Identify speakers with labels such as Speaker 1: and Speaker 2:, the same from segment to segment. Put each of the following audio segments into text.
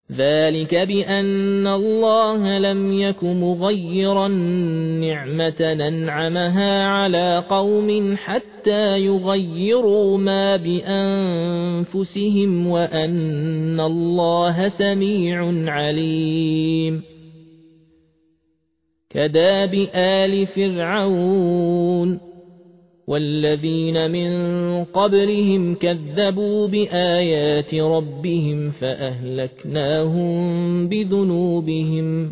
Speaker 1: ذلك بأن الله لم يك مغيرا نعمة أنعمها على قوم حتى يغيروا ما بأنفسهم وأن الله سميع عليم كداب آل فرعون والذين من قبلهم كذبوا بآيات ربهم فأهلكناهم بذنوبهم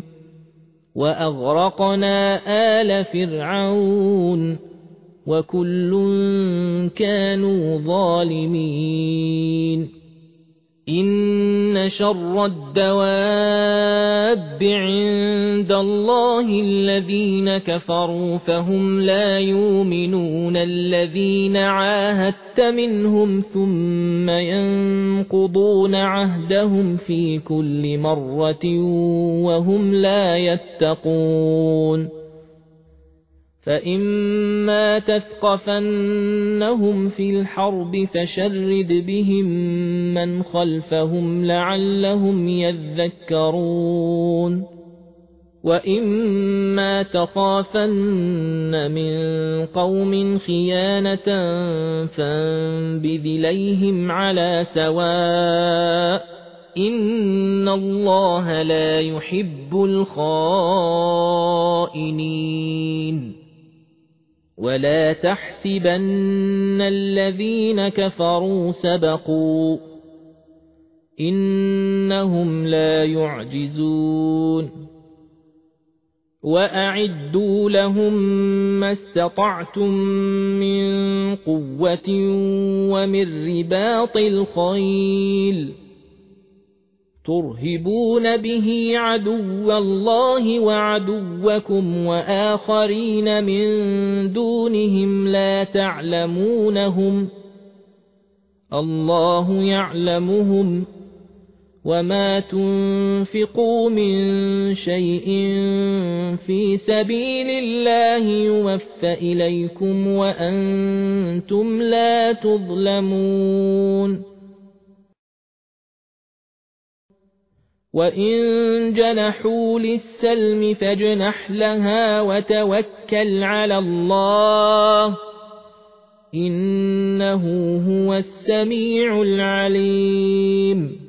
Speaker 1: وأغرقنا آل فرعون وكل كانوا ظالمين إن شر الدواب عند الله الذين كفروا فهم لا يؤمنون الذين عاهدت منهم ثم ينقضون عهدهم في كل مرة وهم لا يتقون فإما تثقفنهم في الحرب فشرد بهم من خلفهم لعلهم يذكرون وإما تخافن من قوم خيانة فانبذ إليهم على سواء إن الله لا يحب الخائنين ولا تحسبن الذين كفروا سبقوا إنهم لا يعجزون وأعدوا لهم ما استطعتم من قوة ومن رباط الخيل ترهبون به عدو الله وعدوكم وآخرين من دونهم لا تعلمونهم الله يعلمهم وما تنفقوا من شيء في سبيل الله يوفى إليكم وأنتم لا تظلمون وإن جنحوا للسلم فاجنح لها وتوكل على الله إنه هو السميع العليم